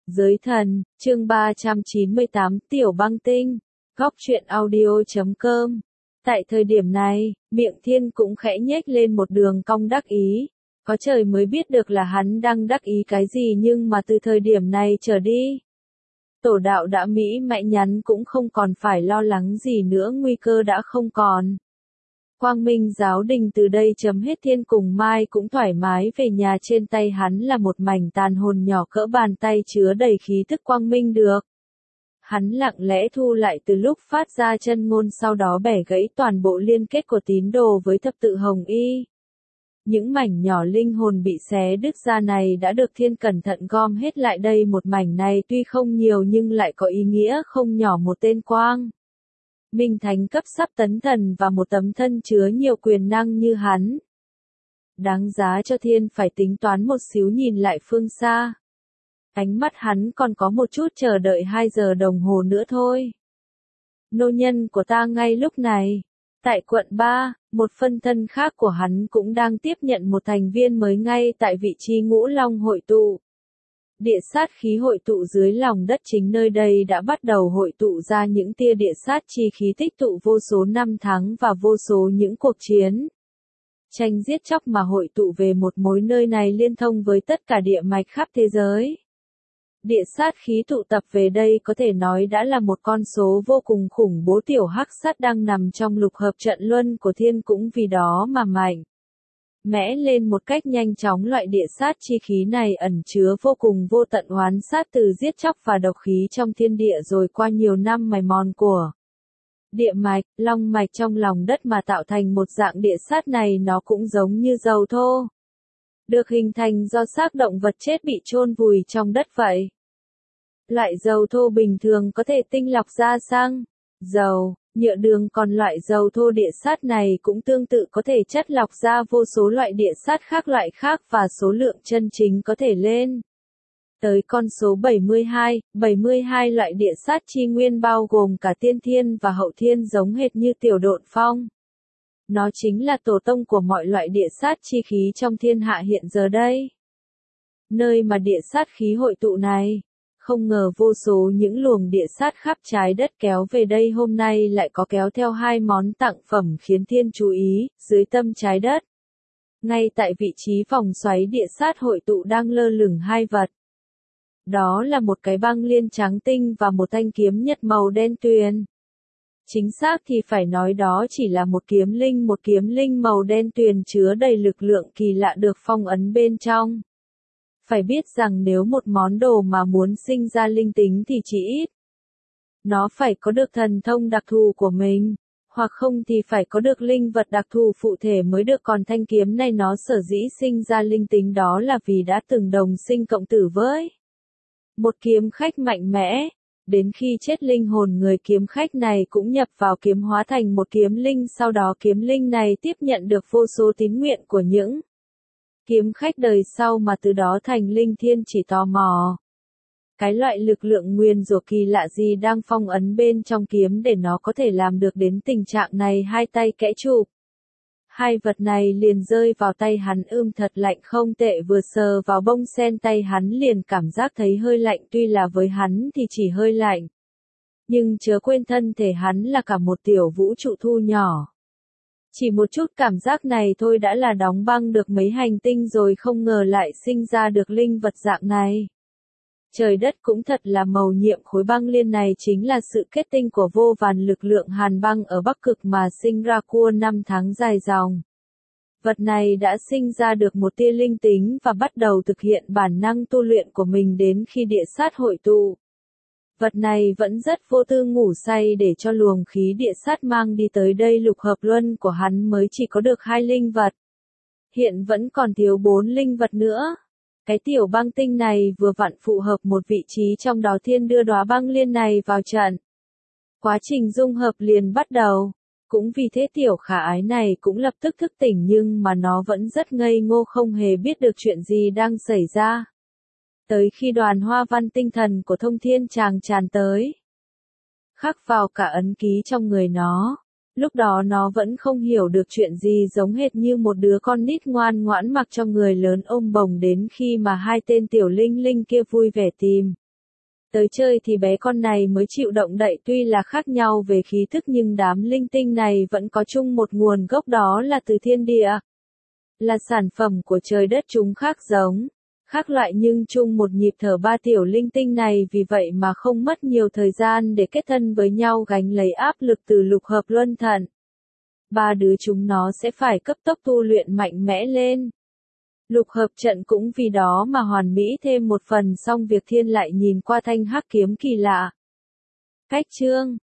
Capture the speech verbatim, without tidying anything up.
Giới thần, chương ba trăm chín mươi tám, Tiểu Băng Tinh, góc truyện audio chấm com. Tại thời điểm này, miệng Thiên cũng khẽ nhếch lên một đường cong đắc ý. Có trời mới biết được là hắn đang đắc ý cái gì, nhưng mà từ thời điểm này trở đi, tổ đạo đã mỹ mãn nhắn cũng không còn phải lo lắng gì nữa, nguy cơ đã không còn. Quang Minh giáo đình từ đây chấm hết. Thiên cùng Mai cũng thoải mái về nhà, trên tay hắn là một mảnh tàn hồn nhỏ cỡ bàn tay chứa đầy khí thức quang minh được. Hắn lặng lẽ thu lại từ lúc phát ra chân ngôn, sau đó bẻ gãy toàn bộ liên kết của tín đồ với thập tự hồng y. Những mảnh nhỏ linh hồn bị xé đứt ra này đã được Thiên cẩn thận gom hết lại đây, một mảnh này tuy không nhiều nhưng lại có ý nghĩa không nhỏ, một tên Quang Minh Thánh cấp sắp tấn thần và một tấm thân chứa nhiều quyền năng như hắn. Đáng giá cho Thiên phải tính toán một xíu, nhìn lại phương xa. Ánh mắt hắn còn có một chút chờ đợi, hai giờ đồng hồ nữa thôi. Nô nhân của ta ngay lúc này. Tại quận ba, một phân thân khác của hắn cũng đang tiếp nhận một thành viên mới ngay tại vị trí Ngũ Long hội tụ. Địa sát khí hội tụ dưới lòng đất, chính nơi đây đã bắt đầu hội tụ ra những tia địa sát chi khí tích tụ vô số năm tháng và vô số những cuộc chiến tranh giết chóc mà hội tụ về một mối, nơi này liên thông với tất cả địa mạch khắp thế giới. Địa sát khí tụ tập về đây có thể nói đã là một con số vô cùng khủng bố. Tiểu hắc sát đang nằm trong lục hợp trận luân của Thiên cũng vì đó mà mạnh mẽ lên một cách nhanh chóng. Loại địa sát chi khí này ẩn chứa vô cùng vô tận oán sát từ giết chóc và độc khí trong thiên địa, rồi qua nhiều năm mài mòn của địa mạch, long mạch trong lòng đất mà tạo thành một dạng địa sát này. Nó cũng giống như dầu thô được hình thành do xác động vật chết bị chôn vùi trong đất vậy. Loại dầu thô bình thường có thể tinh lọc ra xăng, dầu, nhựa đường, còn loại dầu thô địa sát này cũng tương tự có thể chất lọc ra vô số loại địa sát khác loại khác, và số lượng chân chính có thể lên tới con số bảy mươi hai, bảy mươi hai loại địa sát chi nguyên, bao gồm cả tiên thiên và hậu thiên, giống hệt như tiểu độn phong. Nó chính là tổ tông của mọi loại địa sát chi khí trong thiên hạ hiện giờ đây. Nơi mà địa sát khí hội tụ này, không ngờ vô số những luồng địa sát khắp trái đất kéo về đây, hôm nay lại có kéo theo hai món tặng phẩm khiến Thiên chú ý. Dưới tâm trái đất, ngay tại vị trí vòng xoáy địa sát hội tụ, đang lơ lửng hai vật. Đó là một cái băng liên trắng tinh và một thanh kiếm nhật màu đen tuyền. Chính xác thì phải nói đó chỉ là một kiếm linh, một kiếm linh màu đen tuyền chứa đầy lực lượng kỳ lạ được phong ấn bên trong. Phải biết rằng nếu một món đồ mà muốn sinh ra linh tính thì chỉ ít nó phải có được thần thông đặc thù của mình, hoặc không thì phải có được linh vật đặc thù phụ thể mới được. Còn thanh kiếm này nó sở dĩ sinh ra linh tính đó là vì đã từng đồng sinh cộng tử với một kiếm khách mạnh mẽ. Đến khi chết, linh hồn người kiếm khách này cũng nhập vào kiếm hóa thành một kiếm linh, sau đó kiếm linh này tiếp nhận được vô số tín nguyện của những kiếm khách đời sau mà từ đó thành linh. Thiên chỉ tò mò cái loại lực lượng nguyên rủa kỳ lạ gì đang phong ấn bên trong kiếm để nó có thể làm được đến tình trạng này. Hai tay kẽ chụp hai vật này liền rơi vào tay hắn, ưm thật lạnh không tệ, vừa sờ vào bông sen tay hắn liền cảm giác thấy hơi lạnh. Tuy là với hắn thì chỉ hơi lạnh, nhưng chớ quên thân thể hắn là cả một tiểu vũ trụ thu nhỏ. Chỉ một chút cảm giác này thôi đã là đóng băng được mấy hành tinh rồi, không ngờ lại sinh ra được linh vật dạng này. Trời đất cũng thật là mầu nhiệm, khối băng liên này chính là sự kết tinh của vô vàn lực lượng hàn băng ở Bắc Cực mà sinh ra qua năm tháng dài dòng. Vật này đã sinh ra được một tia linh tính và bắt đầu thực hiện bản năng tu luyện của mình. Đến khi địa sát hội tụ, vật này vẫn rất vô tư ngủ say để cho luồng khí địa sát mang đi tới đây. Lục hợp luân của hắn mới chỉ có được hai linh vật, hiện vẫn còn thiếu bốn linh vật nữa. Cái tiểu băng tinh này vừa vặn phù hợp một vị trí trong đó. Thiên đưa đóa băng liên này vào trận. Quá trình dung hợp liền bắt đầu. Cũng vì thế tiểu khả ái này cũng lập tức thức tỉnh, nhưng mà nó vẫn rất ngây ngô, không hề biết được chuyện gì đang xảy ra. Tới khi đoàn hoa văn tinh thần của Thông Thiên Tràng tràn tới, khắc vào cả ấn ký trong người nó. Lúc đó nó vẫn không hiểu được chuyện gì, giống hệt như một đứa con nít ngoan ngoãn mặc cho người lớn ôm bồng. Đến khi mà hai tên tiểu linh linh kia vui vẻ tìm Tới chơi thì bé con này mới chịu động đậy, tuy là khác nhau về khí thức nhưng đám linh tinh này vẫn có chung một nguồn gốc, đó là từ thiên địa. Là sản phẩm của trời đất, chúng khác giống, khác loại nhưng chung một nhịp thở. Ba tiểu linh tinh này vì vậy mà không mất nhiều thời gian để kết thân với nhau, gánh lấy áp lực từ lục hợp luân thần. Ba đứa chúng nó sẽ phải cấp tốc tu luyện mạnh mẽ lên. Lục hợp trận cũng vì đó mà hoàn mỹ thêm một phần. Xong việc, Thiên lại nhìn qua thanh hắc kiếm kỳ lạ. Cách chương